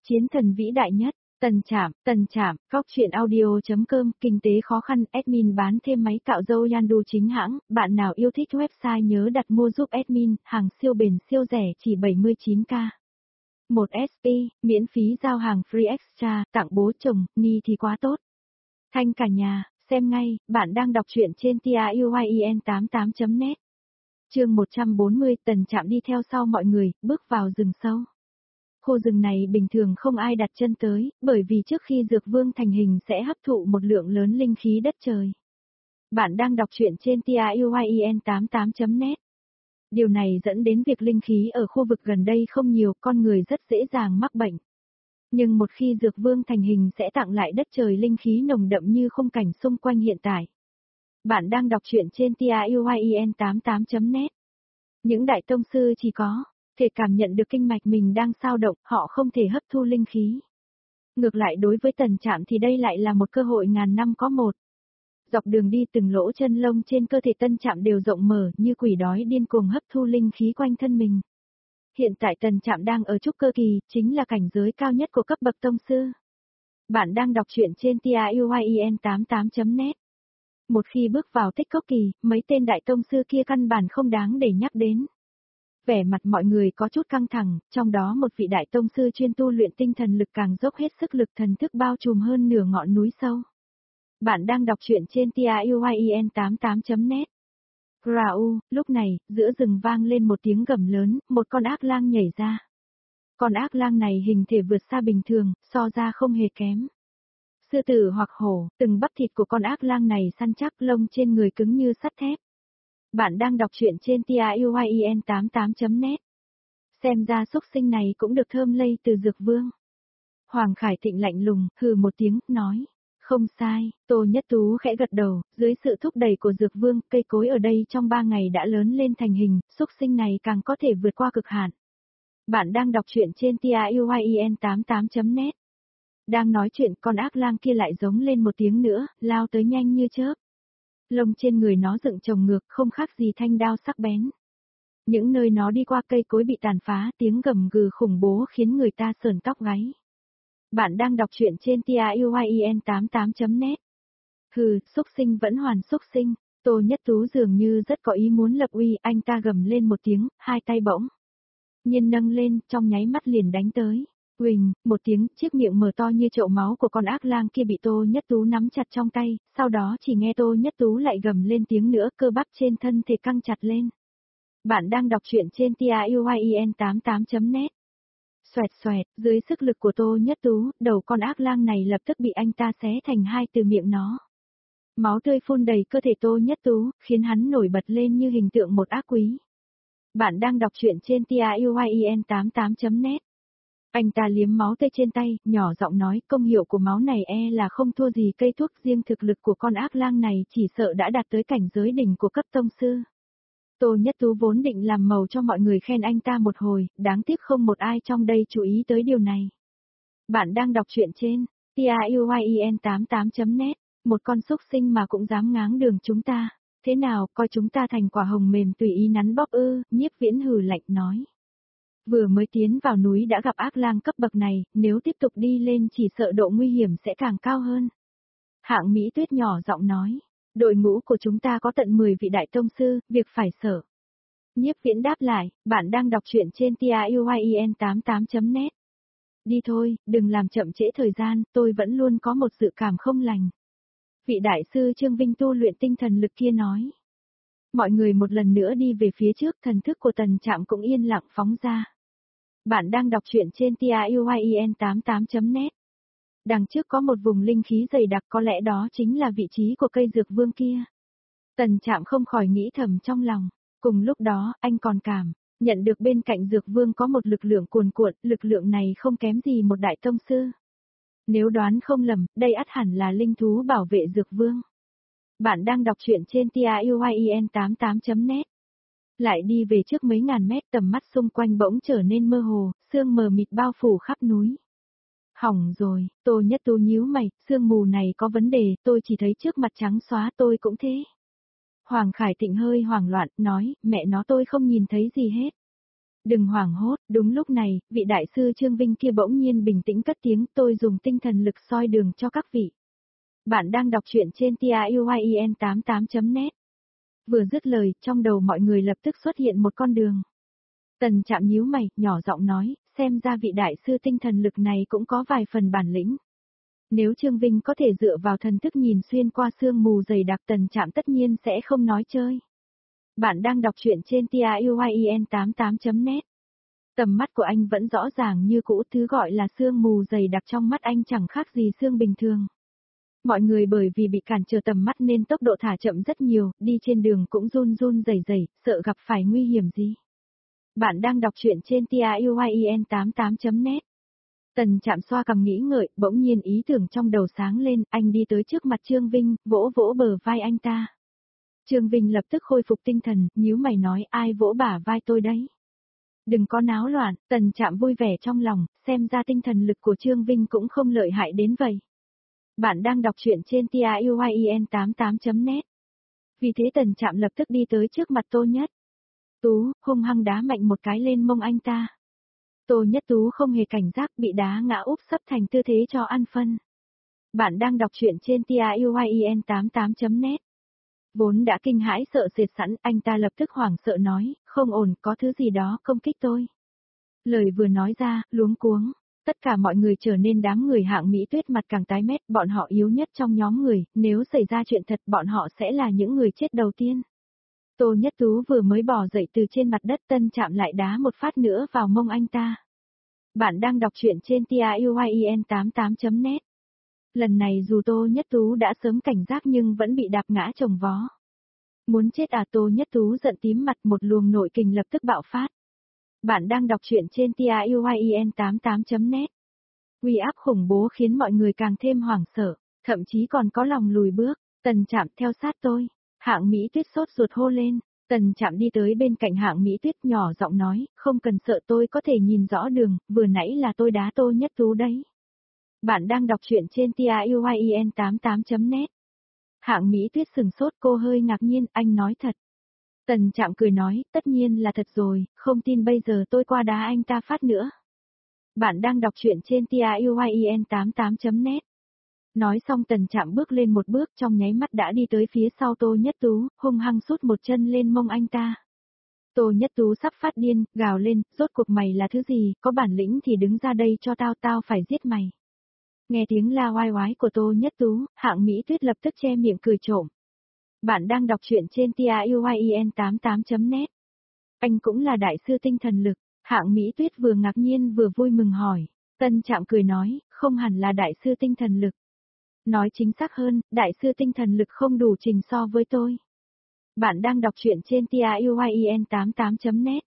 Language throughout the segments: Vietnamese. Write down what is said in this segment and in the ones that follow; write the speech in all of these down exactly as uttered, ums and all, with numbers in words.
Chiến thần vĩ đại nhất, Tần Trạm, Tần Trạm, Góc truyện audio.com, kinh tế khó khăn, admin bán thêm máy cạo râu Yandu chính hãng, bạn nào yêu thích website nhớ đặt mua giúp admin, hàng siêu bền siêu rẻ chỉ bảy mươi chín k. một ét pê, miễn phí giao hàng free extra, tặng bố chồng, ni thì quá tốt. Thanh cả nhà, xem ngay, bạn đang đọc truyện trên tien tám mươi tám chấm net. Chương một trăm bốn mươi, Tần Trạm đi theo sau mọi người, bước vào rừng sâu. Khu rừng này bình thường không ai đặt chân tới, bởi vì trước khi Dược Vương thành hình sẽ hấp thụ một lượng lớn linh khí đất trời. Bạn đang đọc truyện trên tien tám mươi tám chấm net. Điều này dẫn đến việc linh khí ở khu vực gần đây không nhiều, con người rất dễ dàng mắc bệnh. Nhưng một khi Dược Vương thành hình sẽ tặng lại đất trời linh khí nồng đậm như khung cảnh xung quanh hiện tại. Bạn đang đọc truyện trên tien tám mươi tám chấm net. Những đại tông sư chỉ có thể cảm nhận được kinh mạch mình đang xao động, họ không thể hấp thu linh khí. Ngược lại đối với Tần Trạm thì đây lại là một cơ hội ngàn năm có một. Dọc đường đi từng lỗ chân lông trên cơ thể Tần Trạm đều rộng mở như quỷ đói điên cuồng hấp thu linh khí quanh thân mình. Hiện tại Tần Trạm đang ở trúc cơ kỳ, chính là cảnh giới cao nhất của cấp bậc tông sư. Bạn đang đọc truyện trên tien tám mươi tám chấm net. Một khi bước vào tích cốc kỳ, mấy tên đại tông sư kia căn bản không đáng để nhắc đến. Vẻ mặt mọi người có chút căng thẳng, trong đó một vị đại tông sư chuyên tu luyện tinh thần lực càng dốc hết sức lực thần thức bao trùm hơn nửa ngọn núi sâu. Bạn đang đọc truyện trên tien tám mươi tám chấm net. Rau, lúc này, giữa rừng vang lên một tiếng gầm lớn, một con ác lang nhảy ra. Con ác lang này hình thể vượt xa bình thường, so ra không hề kém. Sư tử hoặc hổ, từng bắp thịt của con ác lang này săn chắc, lông trên người cứng như sắt thép. Bạn đang đọc truyện trên tien tám mươi tám chấm net. Xem ra xúc sinh này cũng được thơm lây từ Dược Vương. Hoàng Khải Thịnh lạnh lùng, hừ một tiếng, nói. Không sai, Tô Nhất Tú khẽ gật đầu, dưới sự thúc đẩy của Dược Vương, cây cối ở đây trong ba ngày đã lớn lên thành hình, xúc sinh này càng có thể vượt qua cực hạn. Bạn đang đọc truyện trên tien tám mươi tám chấm net. Đang nói chuyện, con ác lang kia lại giống lên một tiếng nữa, lao tới nhanh như chớp. Lông trên người nó dựng chồng ngược, không khác gì thanh đao sắc bén. Những nơi nó đi qua cây cối bị tàn phá, tiếng gầm gừ khủng bố khiến người ta sởn tóc gáy. Bạn đang đọc truyện trên tien tám mươi tám chấm net. Hừ, xúc sinh vẫn hoàn xúc sinh. Tô Nhất Tú dường như rất có ý muốn lập uy, anh ta gầm lên một tiếng, hai tay bỗng nhiên nâng lên, trong nháy mắt liền đánh tới. Huỳnh, một tiếng, chiếc miệng mở to như chậu máu của con ác lang kia bị Tô Nhất Tú nắm chặt trong tay, sau đó chỉ nghe Tô Nhất Tú lại gầm lên tiếng nữa, cơ bắp trên thân thể căng chặt lên. Bạn đang đọc truyện trên tien tám mươi tám chấm net. Xoẹt xoẹt, dưới sức lực của Tô Nhất Tú, đầu con ác lang này lập tức bị anh ta xé thành hai từ miệng nó. Máu tươi phun đầy cơ thể Tô Nhất Tú, khiến hắn nổi bật lên như hình tượng một ác quý. Bạn đang đọc truyện trên tien tám mươi tám chấm net. Anh ta liếm máu tươi trên tay, nhỏ giọng nói, công hiệu của máu này e là không thua gì cây thuốc, riêng thực lực của con ác lang này chỉ sợ đã đạt tới cảnh giới đỉnh của cấp tông sư. Tô Nhất Tú vốn định làm màu cho mọi người khen anh ta một hồi, đáng tiếc không một ai trong đây chú ý tới điều này. Bạn đang đọc truyện trên tien tám mươi tám chấm net, một con xúc sinh mà cũng dám ngáng đường chúng ta, thế nào, coi chúng ta thành quả hồng mềm tùy ý nắn bóp ư, Nhiếp Viễn hừ lạnh nói. Vừa mới tiến vào núi đã gặp ác lang cấp bậc này, nếu tiếp tục đi lên chỉ sợ độ nguy hiểm sẽ càng cao hơn. Hạng Mỹ Tuyết nhỏ giọng nói, đội ngũ của chúng ta có tận mười vị đại tông sư, việc phải sợ. Nhiếp Viễn đáp lại, bạn đang đọc truyện trên tien tám mươi tám chấm net. Đi thôi, đừng làm chậm trễ thời gian, tôi vẫn luôn có một dự cảm không lành. Vị đại sư Trương Vinh tu luyện tinh thần lực kia nói. Mọi người một lần nữa đi về phía trước, thần thức của Tần Trạm cũng yên lặng phóng ra. Bạn đang đọc truyện trên tien tám mươi tám chấm net. Đằng trước có một vùng linh khí dày đặc, có lẽ đó chính là vị trí của cây Dược Vương kia. Tần Trạm không khỏi nghĩ thầm trong lòng. Cùng lúc đó, anh còn cảm nhận được bên cạnh Dược Vương có một lực lượng cuồn cuộn, lực lượng này không kém gì một đại tông sư. Nếu đoán không lầm, đây ắt hẳn là linh thú bảo vệ Dược Vương. Bạn đang đọc truyện trên tien tám mươi tám chấm net. Lại đi về trước mấy ngàn mét, tầm mắt xung quanh bỗng trở nên mơ hồ, sương mờ mịt bao phủ khắp núi. Hỏng rồi, Tô Nhất Tú nhíu mày, sương mù này có vấn đề, tôi chỉ thấy trước mặt trắng xóa, tôi cũng thế. Hoàng Khải Thịnh hơi hoảng loạn, nói, mẹ nó tôi không nhìn thấy gì hết. Đừng hoảng hốt, đúng lúc này, vị đại sư Trương Vinh kia bỗng nhiên bình tĩnh cất tiếng, tôi dùng tinh thần lực soi đường cho các vị. Bạn đang đọc truyện trên tiuyen tám tám chấm net. Vừa dứt lời, trong đầu mọi người lập tức xuất hiện một con đường. Tần Trạm nhíu mày, nhỏ giọng nói, xem ra vị đại sư tinh thần lực này cũng có vài phần bản lĩnh. Nếu Trương Vinh có thể dựa vào thần thức nhìn xuyên qua sương mù dày đặc, Tần Trạm tất nhiên sẽ không nói chơi. Bạn đang đọc truyện trên tiuyen tám tám chấm net. Tầm mắt của anh vẫn rõ ràng như cũ, thứ gọi là sương mù dày đặc trong mắt anh chẳng khác gì sương bình thường. Mọi người bởi vì bị cản trở tầm mắt nên tốc độ thả chậm rất nhiều, đi trên đường cũng run run rẩy rẩy, sợ gặp phải nguy hiểm gì. Bạn đang đọc truyện trên tiuyen tám tám chấm net. Tần Trạm xoa cằm nghĩ ngợi, bỗng nhiên ý tưởng trong đầu sáng lên, anh đi tới trước mặt Trương Vinh, vỗ vỗ bờ vai anh ta. Trương Vinh lập tức khôi phục tinh thần, nhíu mày nói, ai vỗ bả vai tôi đấy? Đừng có náo loạn, Tần Trạm vui vẻ trong lòng, xem ra tinh thần lực của Trương Vinh cũng không lợi hại đến vậy. Bạn đang đọc truyện trên tiuyen tám tám chấm net. Vì thế Tần Trạm lập tức đi tới trước mặt Tô Nhất Tú, hung hăng đá mạnh một cái lên mông anh ta. Tô Nhất Tú không hề cảnh giác, bị đá ngã úp sấp thành tư thế cho ăn phân. Bạn đang đọc truyện trên tiuyen tám tám chấm net. Vốn đã kinh hãi sợ sệt sẵn, anh ta lập tức hoảng sợ nói, không ổn, có thứ gì đó công kích tôi. Lời vừa nói ra, luống cuống, tất cả mọi người trở nên đám người Hạng Mỹ Tuyết mặt càng tái mét, bọn họ yếu nhất trong nhóm người, nếu xảy ra chuyện thật bọn họ sẽ là những người chết đầu tiên. Tô Nhất Tú vừa mới bò dậy từ trên mặt đất, Tân Trạm lại đá một phát nữa vào mông anh ta. Bạn đang đọc truyện trên tiuyen tám tám chấm net. Lần này dù Tô Nhất Tú đã sớm cảnh giác nhưng vẫn bị đạp ngã chồng vó. Muốn chết à? Tô Nhất Tú giận tím mặt, một luồng nội kình lập tức bạo phát. Bạn đang đọc truyện trên tiuyen tám tám chấm net. Uy áp khủng bố khiến mọi người càng thêm hoảng sợ, thậm chí còn có lòng lùi bước. Tần Trạm, theo sát tôi. Hạng Mỹ Tuyết sốt ruột hô lên. Tần Trạm đi tới bên cạnh Hạng Mỹ Tuyết nhỏ giọng nói, không cần sợ, tôi có thể nhìn rõ đường, vừa nãy là tôi đá Tô Nhất Tú đấy. Bạn đang đọc truyện trên tiuyen tám tám chấm net. Hạng Mỹ Tuyết sừng sốt, cô hơi ngạc nhiên, anh nói thật. Tần Trạm cười nói, tất nhiên là thật rồi, không tin bây giờ tôi qua đá anh ta phát nữa. Bạn đang đọc truyện trên tiuyen tám tám chấm net. Nói xong Tần Trạm bước lên một bước, trong nháy mắt đã đi tới phía sau Tô Nhất Tú, hung hăng sút một chân lên mông anh ta. Tô Nhất Tú sắp phát điên, gào lên, rốt cuộc mày là thứ gì, có bản lĩnh thì đứng ra đây cho tao, tao phải giết mày. Nghe tiếng la oai oái của Tô Nhất Tú, Hạng Mỹ Tuyết lập tức che miệng cười trộm. Bạn đang đọc truyện trên tiuyen tám tám chấm net. Anh cũng là đại sư tinh thần lực. Hạng Mỹ Tuyết vừa ngạc nhiên vừa vui mừng hỏi. Tân Trạm cười nói, không hẳn là đại sư tinh thần lực. Nói chính xác hơn, đại sư tinh thần lực không đủ trình so với tôi. Bạn đang đọc truyện trên tiuyen tám tám chấm net.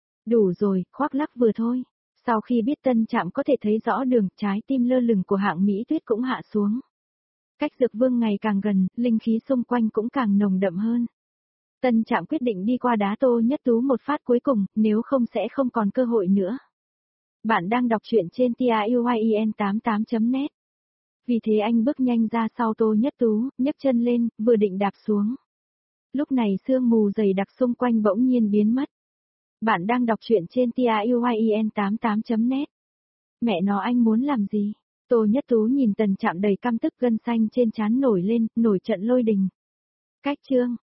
Đủ rồi, khoác lác vừa thôi. Sau khi biết Tân Trạm có thể thấy rõ đường, trái tim lơ lửng của Hạng Mỹ Tuyết cũng hạ xuống. Cách Dược Vương ngày càng gần, linh khí xung quanh cũng càng nồng đậm hơn. Tân Trạm quyết định đi qua đá Tô Nhất Tú một phát cuối cùng, nếu không sẽ không còn cơ hội nữa. Bạn đang đọc truyện trên tiuyen tám tám chấm net. Vì thế anh bước nhanh ra sau Tô Nhất Tú, nhấc chân lên, vừa định đạp xuống. Lúc này sương mù dày đặc xung quanh bỗng nhiên biến mất. Bạn đang đọc truyện trên tiuyen tám tám chấm net. Mẹ nó, anh muốn làm gì? Tô Nhất Tú nhìn Tần Trạm đầy căm tức, gân xanh trên trán nổi lên, nổi trận lôi đình. Cách chương